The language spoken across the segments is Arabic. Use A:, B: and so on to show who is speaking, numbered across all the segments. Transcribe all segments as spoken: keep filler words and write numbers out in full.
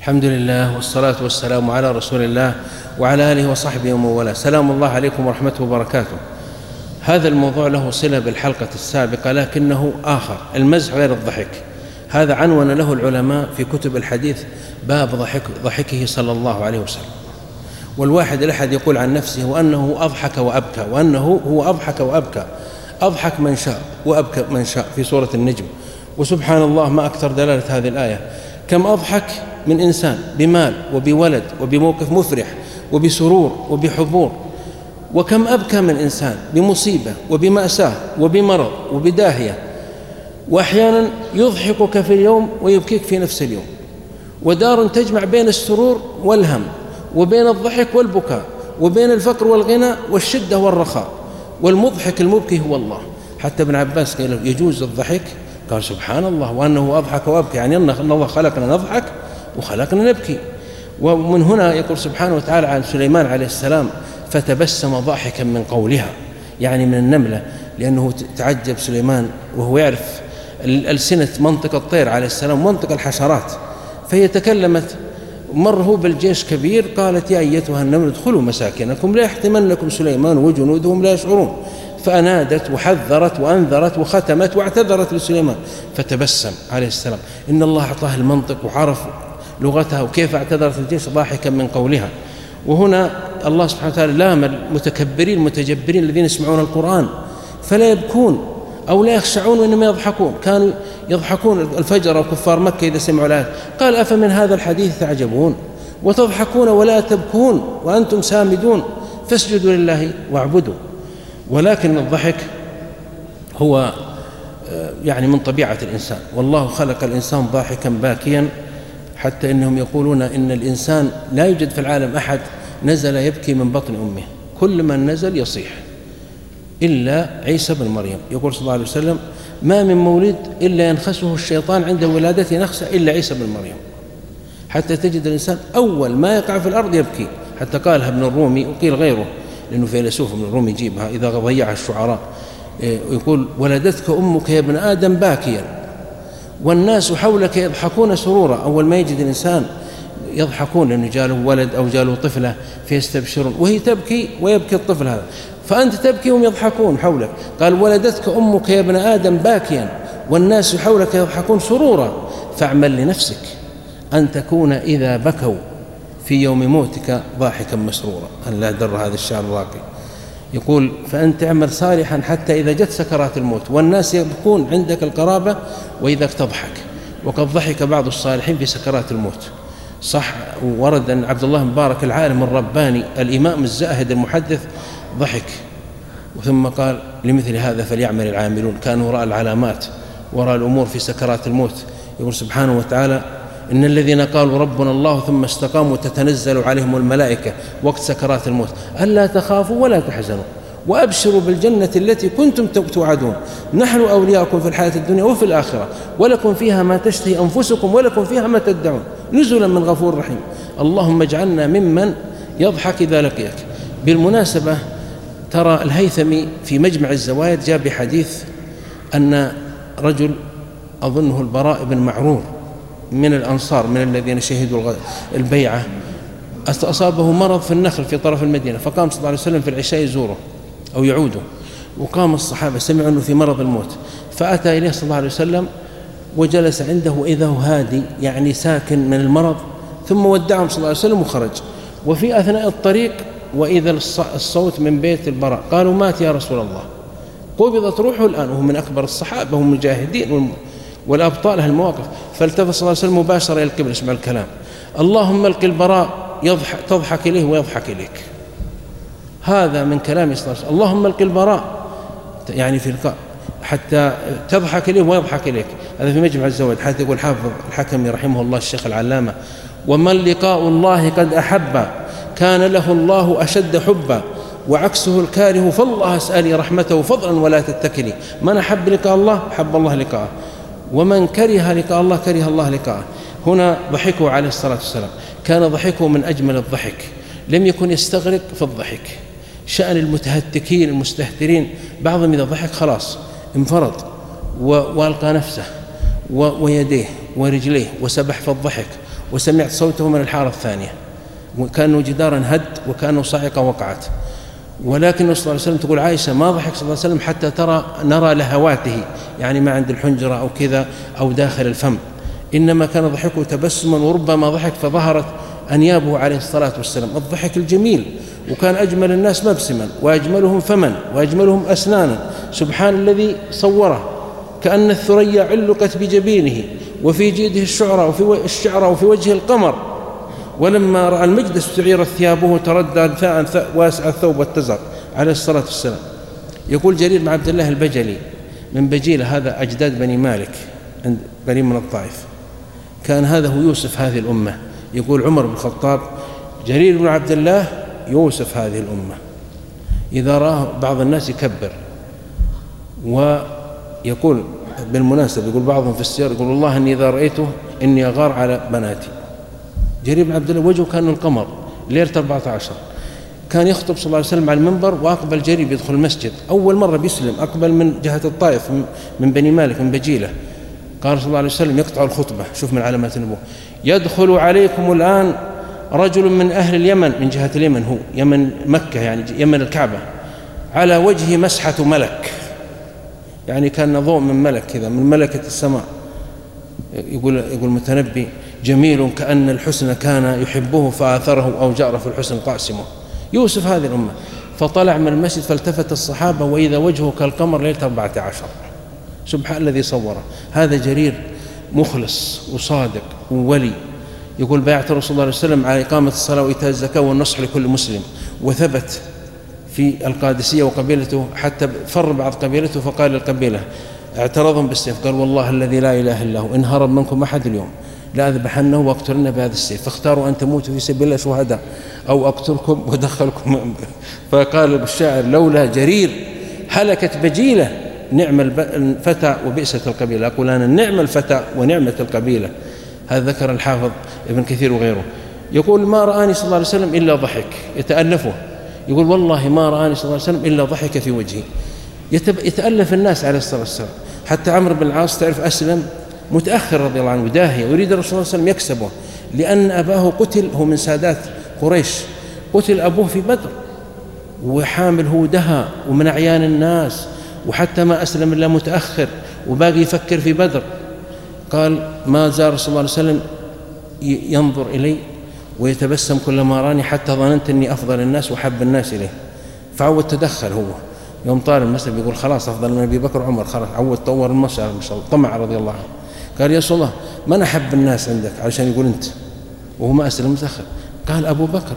A: الحمد لله والصلاة والسلام على رسول الله وعلى آله وصحبه ومن والاه. سلام الله عليكم ورحمته وبركاته. هذا الموضوع له صلة بالحلقة السابقة لكنه آخر، المزح غير الضحك. هذا عنون له العلماء في كتب الحديث باب ضحك ضحكه صلى الله عليه وسلم. والواحد الأحد يقول عن نفسه وأنه أضحك وأبكى، وأنه هو أضحك وأبكى، أضحك من شاء وأبكى من شاء في سورة النجم. وسبحان الله ما أكثر دلالة هذه الآية، كم أضحك من إنسان بمال وبولد وبموقف مفرح وبسرور وبحضور، وكم أبكى من إنسان بمصيبة وبمأساة وبمرض وبداهية، وأحيانا يضحكك في اليوم ويبكيك في نفس اليوم. ودار تجمع بين السرور والهم وبين الضحك والبكاء وبين الفقر والغنى والشدة والرخاء، والمضحك المبكي هو الله. حتى ابن عباس قال يجوز الضحك، قال سبحان الله وأنه أضحك وأبكي، يعني أن الله خلقنا نضحك وخلقنا نبكي. ومن هنا يقول سبحانه وتعالى عن سليمان عليه السلام فتبسم ضاحكا من قولها، يعني من النملة، لأنه تعجب سليمان وهو يعرف الألسنة منطق الطير عليه السلام ومنطق الحشرات، فهي تكلمت. مر هو بالجيش كبير، قالت يا أيتها النمل ادخلوا مساكنكم لا يحطمنكم سليمان وجنودهم لا يشعرون. فأنادت وحذرت وأنذرت وختمت واعتذرت لسليمان، فتبسم عليه السلام. إن الله أعطاه المنطق وعرف لغتها وكيف اعتذرت الجيش ضاحكا من قولها. وهنا الله سبحانه وتعالى لام المتكبرين المتجبرين الذين يسمعون القرآن فلا يبكون أو لا يخشعون وإنما يضحكون. كانوا يضحكون الفجر وكفار مكة إذا سمعوا الآيات، قال أفمن هذا الحديث تعجبون وتضحكون ولا تبكون وأنتم سامدون فاسجدوا لله واعبدوا. ولكن الضحك هو يعني من طبيعة الإنسان، والله خلق الإنسان ضاحكا باكيا، حتى إنهم يقولون إن الإنسان لا يوجد في العالم أحد نزل يبكي من بطن أمه، كل من نزل يصيح إلا عيسى بن مريم. يقول صلى الله عليه وسلم ما من مولد إلا ينخسه الشيطان عند ولادته نخسة إلا عيسى بن مريم، حتى تجد الإنسان أول ما يقع في الأرض يبكي. حتى قالها ابن الرومي وقيل غيره، لأنه فيلسوف ابن الرومي يجيبها إذا ضيعها الشعراء، يقول ولدتك أمك يا ابن آدم باكيا والناس حولك يضحكون سرورا. أول ما يجد الإنسان يضحكون لأنه جاله ولد أو جاله طفلة فيستبشرون، وهي تبكي ويبكي الطفل هذا، فأنت تبكي وهم يضحكون حولك. قال ولدتك أمك يا ابن آدم باكيا والناس حولك يضحكون سرورا، فاعمل لنفسك أن تكون إذا بكوا في يوم موتك ضاحكا مسرورا. أن لا در هذا الشعر الراقي. يقول فأنت اعمل صالحا حتى إذا جت سكرات الموت والناس يبكون عندك القرابة وإذا تضحك. وقد ضحك بعض الصالحين في سكرات الموت. صح، ورد أن عبد الله مبارك العالم الرباني الإمام الزاهد المحدث ضحك، ثم قال لمثل هذا فليعمل العاملون. كانوا رأى العلامات وراء الأمور في سكرات الموت. يقول سبحانه وتعالى إن الذين قالوا ربنا الله ثم استقاموا تتنزل عليهم الملائكة وقت سكرات الموت ألا تخافوا ولا تحزنوا وأبشروا بالجنة التي كنتم توعدون نحن أولياؤكم في الحياة الدنيا وفي الآخرة ولكم فيها ما تشتهي أنفسكم ولكم فيها ما تدعون نزلا من غفور رحيم. اللهم اجعلنا ممن يضحك إذا لقيك. بالمناسبة ترى الهيثمي في مجمع الزوايد جاء بحديث أن رجل أظنه البراء بن معرور من الأنصار من الذين شهدوا البيعة أصابه مرض في النخل في طرف المدينة، فقام صلى الله عليه وسلم في العشاء يزوره أو يعوده، وقام الصحابة سمعوا أنه في مرض الموت، فأتى إليه صلى الله عليه وسلم وجلس عنده وإذا هو هادي يعني ساكن من المرض، ثم ودعهم صلى الله عليه وسلم وخرج. وفي أثناء الطريق وإذا الصوت من بيت البراء، قالوا مات يا رسول الله، قبضت روحه الآن، وهو من أكبر الصحابة هم المجاهدين والأبطال هالمواقف. فالتفت صلى الله عليه وسلم مباشرة إلى القبلة، اسمع الكلام، اللهم الق البراء يضحك تضحك إليه ويضحك إليك. هذا من كلام صلى الله عليه وسلم، اللهم الق البراء يعني في لقاء حتى تضحك إليه ويضحك إليك. هذا في مجمع الزواج. حتى يقول حافظ الحكمي رحمه الله الشيخ العلامة ومن لقاء الله قد أحب كان له الله أشد حبا وعكسه الكاره فالله اسألي رحمته فضلا ولا تتكلي. من أحب لقاء الله حب الله لقاءه، ومن كره لقاء الله كره الله لقاءه. هنا ضحكه عليه الصلاة والسلام كان ضحكه من أجمل الضحك، لم يكن يستغرق في الضحك. شأن المتهتكين المستهترين بعضهم إذا ضحك خلاص انفرد وألقى نفسه ويديه ورجليه وسبح في الضحك وسمعت صوته من الحارة الثانية، وكأنه جدارا هد وكأنه صاعقة وقعت. ولكن صلى الله عليه وسلم تقول عائشة ما ضحك صلى الله عليه وسلم حتى ترى نرى لهواته، يعني ما عند الحنجرة أو كذا أو داخل الفم، إنما كان ضحكه تبسما، وربما ضحك فظهرت أنيابه عليه الصلاة والسلام، الضحك الجميل. وكان أجمل الناس مبسما وأجملهم فما وأجملهم أسنانا، سبحان الذي صوره، كأن الثريا علقت بجبينه وفي جيده الشعرى وفي الشعرى وفي وجهه القمر. ولما رأى المجد استعيرت ثيابه تردى ثاء واسع الثوب واتزر عليه الصلاة والسلام. يقول جرير بن عبد الله البجلي من بجيلة، هذا أجداد بني مالك عند بني من الطائف، كان هذا هو يوسف هذه الأمة. يقول عمر بن الخطاب جرير بن عبد الله يوسف هذه الأمة، إذا راه بعض الناس يكبر. ويقول بالمناسبة يقول بعضهم في السير يقول والله أني إذا رأيته إني أغار على بناتي. جرير بن عبد الله وجهه كان القمر ليلة أربعة عشر، كان يخطب صلى الله عليه وسلم على المنبر، وأقبل جرير يدخل المسجد أول مرة بيسلم، أقبل من جهة الطائف من بني مالك من بجيلة. قال صلى الله عليه وسلم يقطع الخطبة، شوف من علامات النبوة، يدخل عليكم الآن رجل من أهل اليمن، من جهة اليمن، هو يمن مكة يعني يمن الكعبة، على وجهه مسحة ملك، يعني كان ضوء من ملك كذا من ملكة السماء. يقول يقول متنبي جميل كأن الحسن كان يحبه فآثره أو جار في الحسن قاسمه. يوسف هذه الأمة. فطلع من المسجد فالتفت الصحابة وإذا وجهه كالقمر ليلة أربعة عشر، سبحان الذي صوره. هذا جرير مخلص وصادق وولي. يقول بايعت رسول الله صلى الله عليه وسلم على إقامة الصلاة وإيتاء الزكاة والنصح لكل مسلم، وثبت في القادسية وقبيلته، حتى فر بعض قبيلته فقال للقبيلة اعترضهم بالسيف، قال والله الذي لا إله إلا هو إن هرب منكم أحد اليوم لأذبحنه واقتلن بهذا السيف، فاختاروا أن تموتوا في سبيل الله شهداء أو أقتلكم ودخلكم. فقال بالشاعر لولا جرير هلكت بجيلة، نعم الفتى وبئسة القبيلة. أقول أنا نعم الفتى ونعمة القبيلة. هذا ذكر الحافظ ابن كثير وغيره. يقول ما رآني صلى الله عليه وسلم إلا ضحك، يتألفه. يقول والله ما رآني صلى الله عليه وسلم إلا ضحك في وجهي. يتألف الناس عليه الصلاة والسلام. حتى عمرو بن العاص تعرف أسلم متأخر رضي الله عنه داهية، ويريد الرسول صلى الله عليه وسلم يكسبه، لأن أباه قتل، هو من سادات قريش، قتل أبوه في بدر، وحامل هو دهى ومن أعيان الناس، وحتى ما أسلم إلا متأخر وباقي يفكر في بدر. قال ما زال صلى الله عليه وسلم ينظر إلي ويتبسم كلما راني، حتى ظننت أني أفضل الناس وحب الناس إليه. فعود تدخل هو يوم طال المسجد يقول خلاص أفضل من أبي بكر وعمر، خلاص عود طور المسجد ما شاء الله، طمع رضي الله عنه. قال يا رسول الله من أحب الناس عندك علشان يقول أنت، وهو ما أسلم متأخر. قال أبو بكر.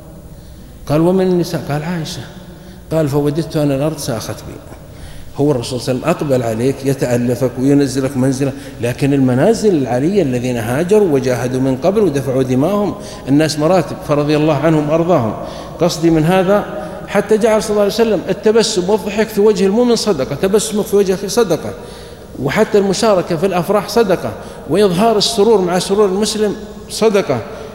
A: قال ومن النساء؟ قال عائشة. قال فوددت أن الأرض ساخت بي. هو الرسول صلى الله عليه وسلم أقبل عليك يتألفك وينزلك منزلة، لكن المنازل العالية الذين هاجروا وجاهدوا من قبل ودفعوا دماءهم الناس مراتب، فرضي الله عنهم وأرضاهم. قصدي من هذا حتى جعل صلى الله عليه وسلم التبسم والضحك في وجه المؤمن صدقة، تبسمك في وجهك صدقة، وحتى المشاركة في الأفراح صدقة، وإظهار السرور مع سرور المسلم صدقة.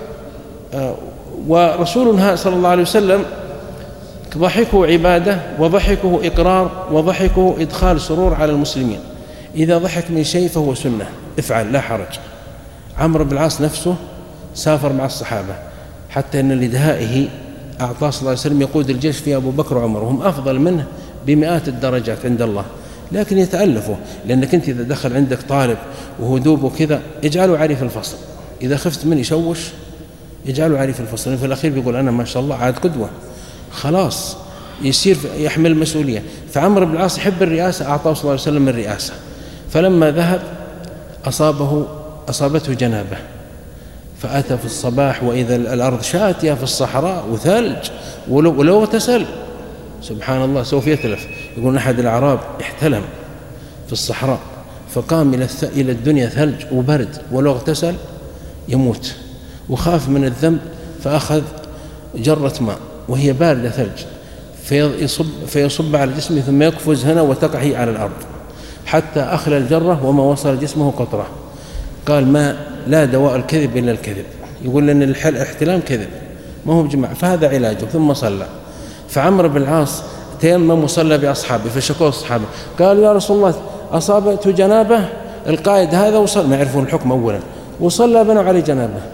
A: ورسولنا صلى الله عليه وسلم ضحكه عبادة، وضحكه إقرار، وضحكه إدخال سرور على المسلمين. إذا ضحك من شيء فهو سنة، افعل لا حرج. عمرو بن العاص نفسه سافر مع الصحابة، حتى أن لدهائه أعطاه صلى الله عليه وسلم يقود الجيش في أبو بكر وعمر، وهم أفضل منه بمئات الدرجات عند الله، لكن يتألفوا. لأنك أنت إذا دخل عندك طالب وهدوب وكذا اجعله عارف الفصل، إذا خفت من يشوش اجعله عارف الفصل، في الأخير بيقول أنا ما شاء الله عاد قدوة، خلاص يصير يحمل المسؤولية. فعمرو بن العاص يحب الرئاسة، أعطاه صلى الله عليه وسلم الرئاسة. فلما ذهب أصابه أصابته جنابة، فأتى في الصباح وإذا الأرض شاتية في الصحراء وثلج، ولو, ولو اغتسل سبحان الله سوف يتلف. يقول أحد الأعراب احتلم في الصحراء فقام إلى, إلى الدنيا ثلج وبرد، ولو اغتسل يموت، وخاف من الذنب فأخذ جرة ماء وهي باردة ثلج فيصب, فيصب على جسمه ثم يقفز هنا وتقع هي على الأرض حتى أخلى الجرة وما وصل جسمه قطرة. قال ما لا دواء الكذب إلا الكذب. يقول لأن الاحتلام كذب ما هو بجماعة، فهذا علاجه. ثم صلى. فعمرو بن العاص تيمم وصلى بأصحابه، فشكوا الصحابة قالوا يا رسول الله أصابته جنابة، القائد هذا وصل، ما يعرفون الحكم أولا، وصلى بنوا عليه جنابة.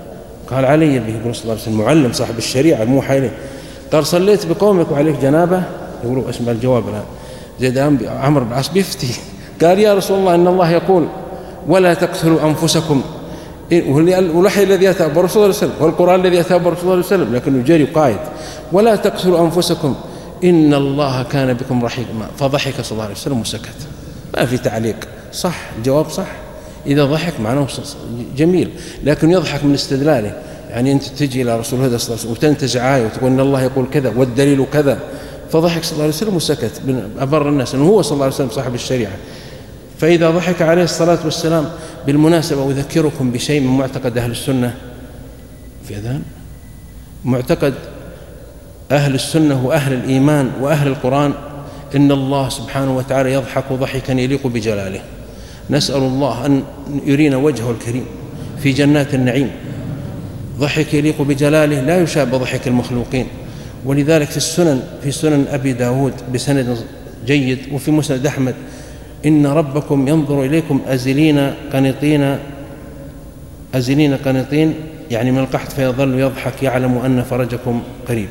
A: قال علي به، يقول صلى الله عليه وسلم معلم صاحب الشريعة الموحى إليه. قال صليت بقومك وعليك جنابة؟ يقولوا اسمع الجواب الآن. زيد عمرو بن العاص بيفتي، قال يا رسول الله إن الله يقول ولا تقتلوا أنفسكم، والوحي الذي أتى برسول الله صلى الله عليه وسلم والقرآن الذي أتى برسول الله صلى الله عليه وسلم، لكنه جري قائد، ولا تقتلوا أنفسكم إن الله كان بكم رحيما. فضحك صلى الله عليه وسلم وسكت، ما في تعليق. صح، الجواب صح، إذا ضحك معناه جميل، لكن يضحك من استدلاله. يعني أنت تجي إلى رسول الله صلى الله عليه وسلم وتنتزع آية وتقول إن الله يقول كذا والدليل كذا، فضحك صلى الله عليه وسلم وسكت، أبر الناس أنه هو صلى الله عليه وسلم صاحب الشريعة. فإذا ضحك عليه الصلاة والسلام، بالمناسبة أذكركم بشيء من معتقد أهل السنة في أذان. معتقد أهل السنة وأهل الإيمان وأهل القرآن إن الله سبحانه وتعالى يضحك ضحكا يليق بجلاله. نسأل الله أن يرينا وجهه الكريم في جنات النعيم، ضحك يليق بجلاله لا يشابه ضحك المخلوقين. ولذلك في السنن في سنن أبي داود بسند جيد وفي مسند أحمد إن ربكم ينظر إليكم أزلين قنطين أزلين قنطين، يعني من القحط، فيظل يضحك يعلم أن فرجكم قريب.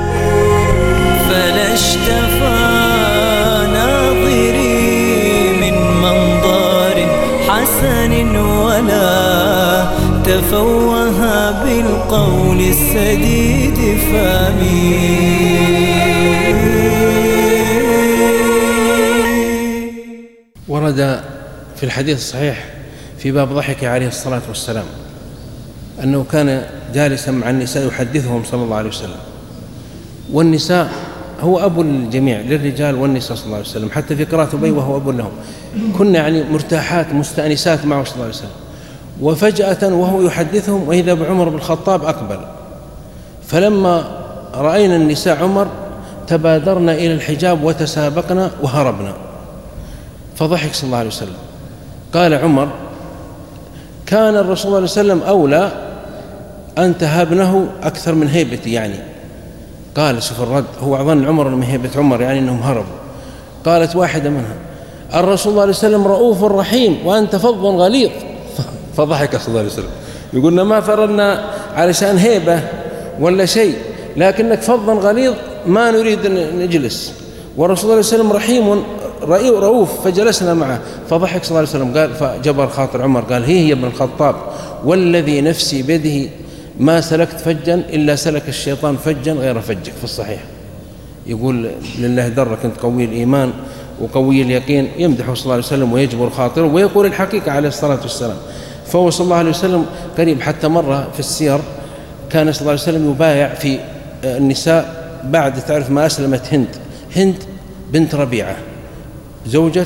B: فلا اشتفى ناظري من منظر حسن ولا تفوه بالقول السديد فامي.
A: ورد في الحديث الصحيح في باب ضحك عليه الصلاة والسلام أنه كان جالسا مع النساء يحدثهم صلى الله عليه وسلم، والنساء هو أب الجميع للرجال والنساء صلى الله عليه وسلم، حتى في قراءة أبي وهو أب لهم. كنا يعني مرتاحات مستأنسات معه صلى الله عليه وسلم، وفجأة وهو يحدثهم وإذا بعمر بن الخطاب أقبل، فلما رأينا النساء عمر تبادرنا إلى الحجاب وتسابقنا وهربنا، فضحك صلى الله عليه وسلم. قال عمر كان الرسول صلى الله عليه وسلم أولى أن تهابنه أكثر من هيبتي، يعني قال شوف الرد، هو ظن عمر من هيبة عمر يعني أنهم هربوا. قالت واحدة منها الرسول صلى الله عليه وسلم رؤوف رحيم وأنت فظ غليظ، فضحك صلى الله عليه وسلم. يقولنا ما فرنا علشان هيبة ولا شيء، لكنك فظ غليظ ما نريد أن نجلس، والرسول صلى الله عليه وسلم رحيم رؤوف، فجلسنا معه. فضحك صلى الله عليه وسلم. قال فجبر خاطر عمر قال هي هي ابن الخطاب والذي نفسي بيده ما سلكت فجا إلا سلك الشيطان فجا غير فجك، في الصحيح. يقول لله درك أنت قوي الإيمان وقوي اليقين، يمدحه صلى الله عليه وسلم ويجبر خاطره ويقول الحقيقة عليه الصلاة والسلام. فهو صلى الله عليه وسلم قريب، حتى مرة في السير كان صلى الله عليه وسلم يبايع في النساء بعد، تعرف ما أسلمت هند هند بنت ربيعة زوجة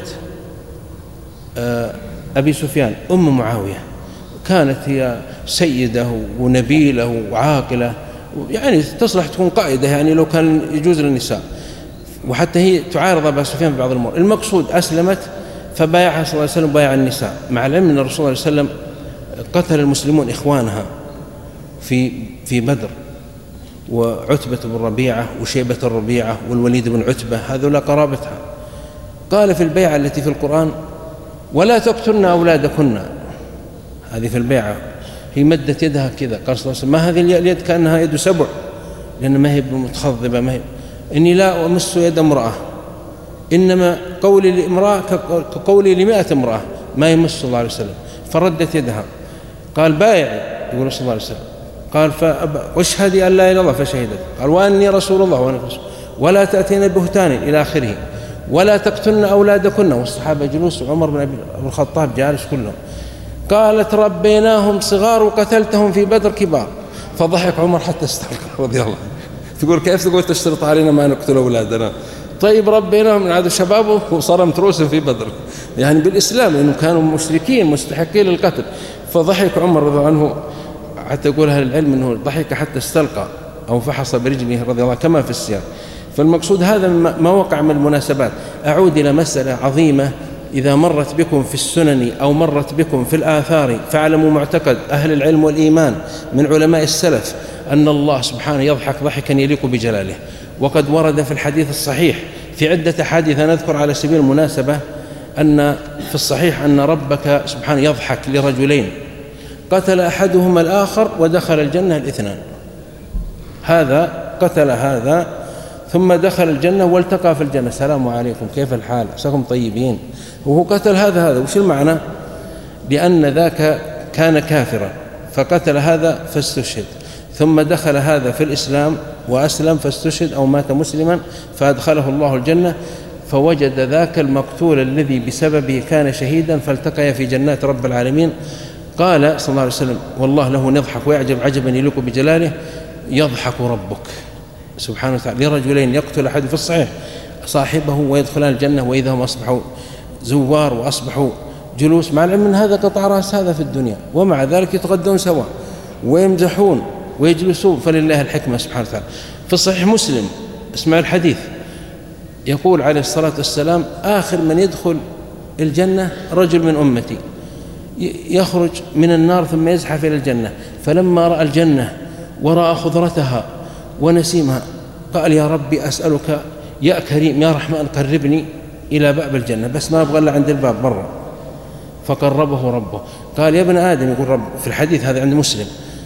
A: أبي سفيان أم معاوية، كانت هي سيدة ونبيلة وعاقلة، يعني تصلح تكون قائدة يعني لو كان يجوز للنساء، وحتى هي تعارض أبا سفيان في بعض الأمور. المقصود أسلمت فبايعها صلى الله عليه وسلم بايع النساء، مع العلم أن الرسول صلى الله عليه وسلم قتل المسلمون إخوانها في في بدر، وعتبة بن ربيعة وشيبة الربيعة والوليد بن عتبة هذولا قرابتها. قال في البيعة التي في القرآن ولا تقتلن أولادكن، هذه في البيعة هي مدت يدها كذا، قال صلى الله عليه وسلم ما هذه اليد كأنها يد سبع، لأن ما هي متخضبة، ما هي إني لا أمس يد امرأة، إنما قولي لامرأة كقولي لمئة امرأة، ما يمس صلى الله عليه وسلم. فردت يدها. قال بايعي، يقول صلى الله عليه وسلم. قال واشهدي أن لا إله إلا الله، فشهدت. قال وأني رسول الله وأنا رسول، ولا تأتين بهتان إلى آخره، ولا تقتلن أولادكن، والصحابة جلوس وعمر بن أبي الخطاب جالس كلهم. قالت ربيناهم صغار وقتلتهم في بدر كبار، فضحك عمر حتى استغرب رضي الله عنه. تقول كيف تقول تشترط علينا ما نقتل أولادنا؟ طيب ربيناهم من عاد شبابه وصرمت رؤوسهم في بدر، يعني بالإسلام لأنهم كانوا مشركين مستحقين للقتل. فضحك عمر رضي الله عنه، حتى يقول أهل العلم أنه ضحك حتى استلقى أو فحص برجله رضي الله كما في السياق. فالمقصود هذا ما وقع من المناسبات. أعود إلى مسألة عظيمة، إذا مرت بكم في السنن أو مرت بكم في الآثار فاعلموا معتقد أهل العلم والإيمان من علماء السلف أن الله سبحانه يضحك ضحكا يليق بجلاله. وقد ورد في الحديث الصحيح في عدة أحاديث، نذكر على سبيل المناسبة أن في الصحيح أن ربك سبحانه يضحك لرجلين، قتل أحدهما الآخر ودخل الجنة الاثنان، هذا قتل هذا ثم دخل الجنة والتقى في الجنة، السلام عليكم كيف الحال عساكم طيبين، وهو قتل هذا هذا. وش المعنى؟ لأن ذاك كان كافرا فقتل هذا فاستشهد، ثم دخل هذا في الإسلام وأسلم فاستشهد أو مات مسلما فأدخله الله الجنة، فوجد ذاك المقتول الذي بسببه كان شهيدا فالتقي في جنات رب العالمين. قال صلى الله عليه وسلم والله له نضحك ويعجب عجبا يليق بجلاله، يضحك ربك سبحانه وتعالى لرجلين يقتل أحد في الصحيح صاحبه ويدخلان الجنة وإذا هم أصبحوا زوار وأصبحوا جلوس، مع العلم من هذا قطع رأس هذا في الدنيا، ومع ذلك يتغدون سوا ويمزحون ويجلسون، فلله الحكمة سبحانه وتعالى. في صحيح مسلم اسمع الحديث، يقول عليه الصلاة والسلام آخر من يدخل الجنة رجل من أمتي يخرج من النار ثم يزحف إلى الجنة، فلما رأى الجنة ورأى خضرتها ونسيمها قال يا ربي أسألك يا كريم يا رحمن قربني إلى باب الجنة، بس ما أبغى إلا عند الباب برا، فقربه ربه. قال يا ابن آدم، يقول رب في الحديث هذا عند مسلم،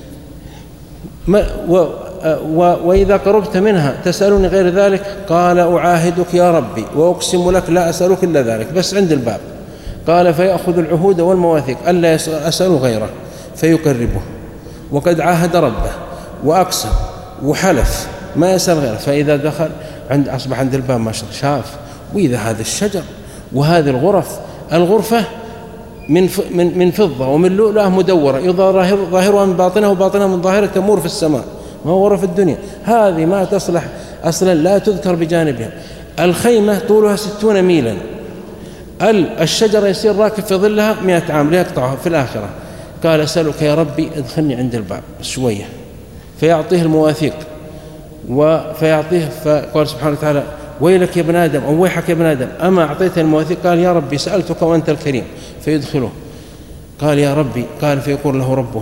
A: ما و و وإذا قربت منها تسألني غير ذلك؟ قال أعاهدك يا ربي وأقسم لك لا أسألك إلا ذلك، بس عند الباب. قال فيأخذ العهود والمواثيق ألا أسأل غيره فيقربه، وقد عاهد ربه وأقسم وحلف ما يسأل غيره، فإذا دخل عند أصبح عند الباب ما شاف، وإذا هذا الشجر وهذه الغرف الغرفة من من من فضة ومن لؤلؤة مدورة يظهر ظاهرها من باطنها وباطنها من ظاهرها تمور في السماء، ما هو غرف الدنيا هذه ما تصلح أصلا لا تذكر بجانبها. الخيمة طولها ستون ميلا، الشجرة يصير راكب في ظلها مئة عام ليقطعها في الآخرة. قال أسألك يا ربي ادخلني عند الباب شوية، فيعطيه المواثيق وفيعطيه، فقال سبحانه وتعالى ويلك يا ابن آدم أو ويحك يا ابن آدم أما أعطيتني المواثيق؟ قال يا ربي سألتك وأنت الكريم، فيدخله. قال يا ربي، قال فيقول له ربه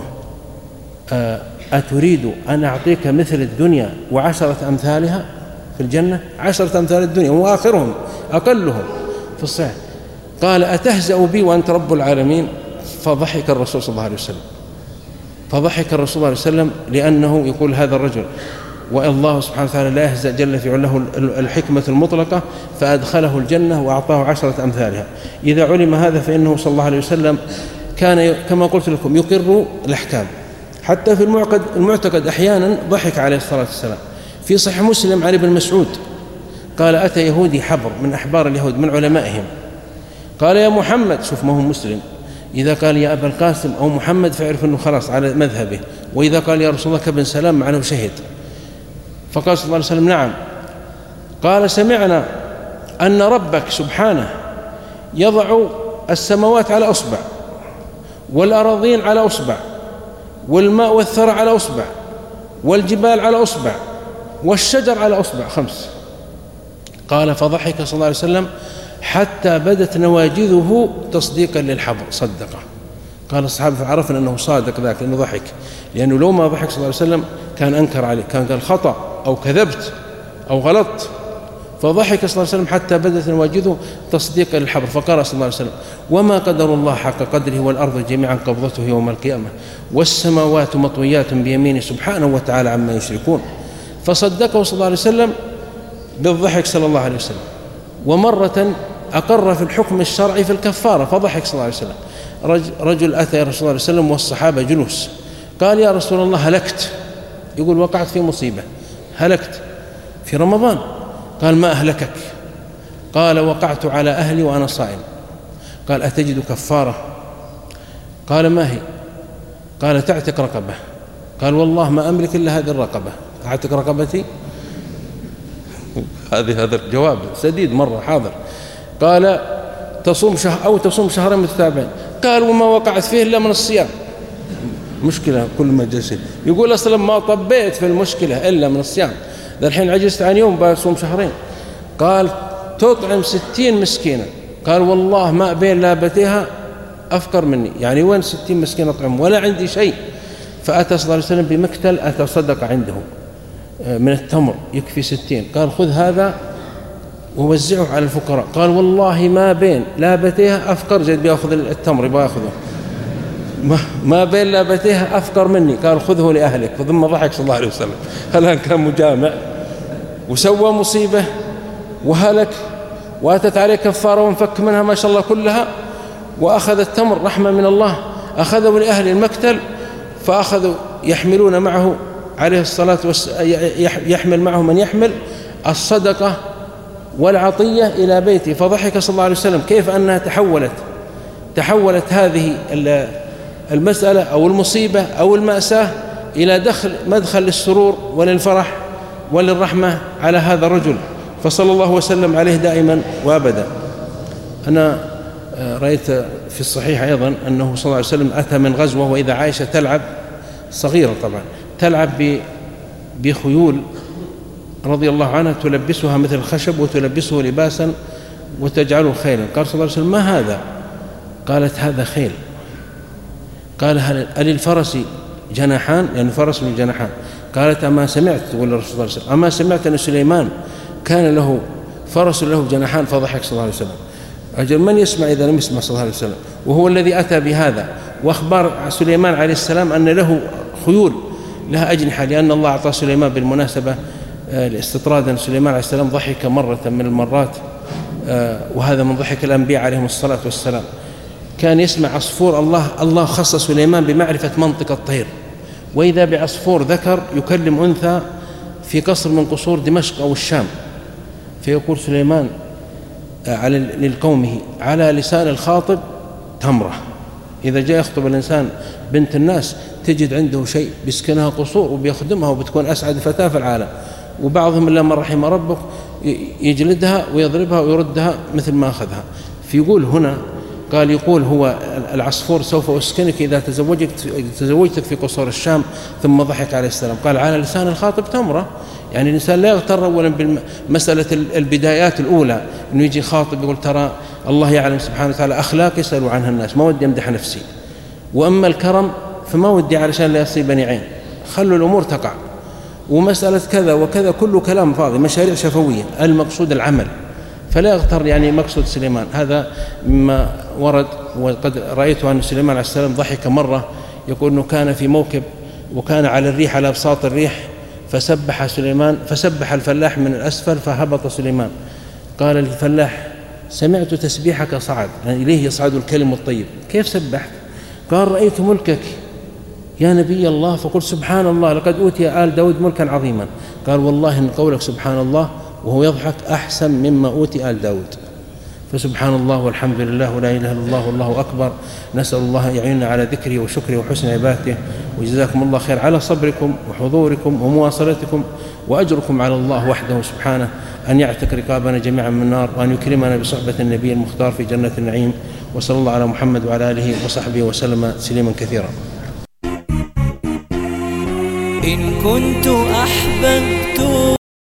A: أتريد أن أعطيك مثل الدنيا وعشرة أمثالها في الجنة؟ عشرة أمثال الدنيا وآخرهم أقلهم في الصحيح. قال أتهزأ بي وأنت رب العالمين؟ فضحك الرسول صلى الله عليه وسلم، فضحك الرسول صلى الله عليه وسلم لأنه يقول هذا الرجل والله سبحانه وتعالى لا يهزأ جل في علاه الحكمة المطلقة، فأدخله الجنة وأعطاه عشرة أمثالها. إذا علم هذا فإنه صلى الله عليه وسلم كان كما قلت لكم يقر الأحكام، حتى في المعتقد, المعتقد أحيانا ضحك عليه الصلاة والسلام. في صحيح مسلم عن ابن مسعود قال أتى يهودي حبر من أحبار اليهود من علمائهم، قال يا محمد، شوف ما هو مسلم، إذا قال يا أبا القاسم أو محمد فاعرف أنه خلاص على مذهبه، وإذا قال يا رسول الله كابن سلام معناه شهد. فقال صلى الله عليه وسلم نعم. قال سمعنا أن ربك سبحانه يضع السماوات على أصبع والأراضين على أصبع والماء والثرى على أصبع والجبال على أصبع والشجر على أصبع خمس. قال فضحك صلى الله عليه وسلم حتى بدت نواجذه تصديقا للحبر، صدقه. قال الصحابة فعرفنا أنه صادق ذاك لأنه ضحك، لأنه لو ما ضحك صلى الله عليه وسلم كان أنكر عليه، كان قال خطأ أو كذبت أو غلط. فضحك صلى الله عليه وسلم حتى بدت نواجذه تصديقا للحبر. فقال صلى الله عليه وسلم وما قدر الله حق قدره والأرض جميعا قبضته يوم القيامة والسماوات مطويات بيمينه سبحانه وتعالى عما يشركون. فصدقه صلى الله عليه وسلم بالضحك صلى الله عليه وسلم. ومرة أقر في الحكم الشرعي في الكفارة فضحك صلى الله عليه وسلم. رجل أتى يا رسول الله صلى الله عليه وسلم والصحابة جلوس، قال يا رسول الله هلكت، يقول وقعت في مصيبة، هلكت في رمضان. قال ما أهلكك؟ قال وقعت على أهلي وأنا صائم. قال أتجد كفارة؟ قال ما هي؟ قال تعتق رقبة. قال والله ما أملك إلا هذه الرقبة، أعتق رقبتي؟ هذه هذا الجواب سديد مرة حاضر. قال تصوم شهر أو تصوم شهرين متتابعين. قال وما وقعت فيه إلا من الصيام. مشكلة كل ما جلس يقول أصلا ما طبيت في المشكلة إلا من الصيام، ذا الحين عجزت عن يوم بصوم شهرين. قال تطعم ستين مسكينا. قال والله ما بين لابتيها أفقر مني، يعني وين ستين مسكين أطعم ولا عندي شيء. فأتى صلى الله عليه وسلم بمكتل أتى صدق عنده من التمر يكفي ستين. قال خذ هذا ووزعه على الفقراء. قال والله ما بين لابتيها أفقر جد بيأخذ التمر بيأخذه ما بين لابتيه أفقر مني، قال خذه لأهلك، ثم ضحك صلى الله عليه وسلم. الآن كان مجامع وسوى مصيبة وهلك وأتت عليه كفارة وانفك منها ما شاء الله كلها، وأخذ التمر رحمة من الله، أخذه لأهل المقتل، فأخذوا يحملون معه عليه الصلاة والسلام، يحمل معه من يحمل الصدقة والعطية إلى بيته. فضحك صلى الله عليه وسلم كيف أنها تحولت تحولت هذه المسألة أو المصيبة أو المأساة إلى دخل مدخل للسرور وللفرح وللرحمة على هذا الرجل، فصلى الله وسلم عليه دائما وأبدا. أنا رأيت في الصحيح أيضا أنه صلى الله عليه وسلم أتى من غزوة وإذا عائشة تلعب، صغيرة طبعا، تلعب بخيول رضي الله عنها، تلبسها مثل الخشب وتلبسه لباسا وتجعله خيلا. قال صلى الله عليه وسلم ما هذا؟ قالت هذا خيل. قال هل للفرس جناحان؟ يعني فرس له جناحان. قالت أما سمعت، تقول الرسول صلى الله عليه وسلم أما سمعت أن سليمان كان له فرس له جناحان؟ فضحك صلى الله عليه وسلم. أجل من يسمع إذا لم يسمع صلى الله عليه وسلم، وهو الذي أتى بهذا. وأخبار سليمان عليه السلام أن له خيول لها أجنحة، لأن الله أعطى سليمان بالمناسبة لاستطرادا. سليمان عليه السلام ضحك مرة من المرات، وهذا من ضحك الأنبياء عليهم الصلاة والسلام، كان يسمع عصفور، الله الله خص سليمان بمعرفة منطق الطير، وإذا بعصفور ذكر يكلم أنثى في قصر من قصور دمشق أو الشام، فيقول سليمان على لقومه على لسان الخاطب تمرة. إذا جاء يخطب الإنسان بنت الناس تجد عنده شيء بيسكنها قصور وبيخدمها وبتكون أسعد فتاة في العالم، وبعضهم إلا من رحم ربك يجلدها ويضربها ويردها مثل ما أخذها. فيقول هنا قال يقول هو العصفور سوف أسكنك إذا تزوجت تزوجتك في قصور الشام. ثم ضحك عليه السلام قال على لسان الخاطب تمرة، يعني الإنسان لا يغتر أولا بمسألة البدايات الأولى، إنه يجي خاطب يقول ترى الله يعلم سبحانه وتعالى أخلاق يسألوا عنها الناس، ما ودي أمدح نفسي، وأما الكرم فما ودي علشان لا يصيبني عين، خلوا الأمور تقع. ومسألة كذا وكذا كله كلام فاضي، مشاريع شفوية، المقصود العمل، فلا يغتر. يعني مقصود سليمان هذا مما ورد، وقد رأيت أن سليمان عليه السلام ضحك مرة، يقول أنه كان في موكب وكان على الريح على أبساط الريح، فسبح سليمان فسبح الفلاح من الأسفل فهبط سليمان. قال الفلاح سمعت تسبيحك صعد، يعني إليه يصعد الكلم الطيب، كيف سبحت؟ قال رأيت ملكك يا نبي الله، فقلت سبحان الله لقد أوتي آل داود ملكا عظيما. قال والله إن قولك سبحان الله وهو يضحك أحسن مما أوتي آل داود. فسبحان الله والحمد لله ولا إله إلا الله والله أكبر. نسأل الله يعيننا على ذكره وشكره وحسن عبادته، وجزاكم الله خير على صبركم وحضوركم ومواصلتكم، وأجركم على الله وحده سبحانه أن يعتق رقابنا جميعا من النار، وأن يكرمنا بصحبة النبي المختار في جنة النعيم. وصلى الله على محمد وعلى آله وصحبه وسلم تسليما كثيرا.
B: إن كنت أحببت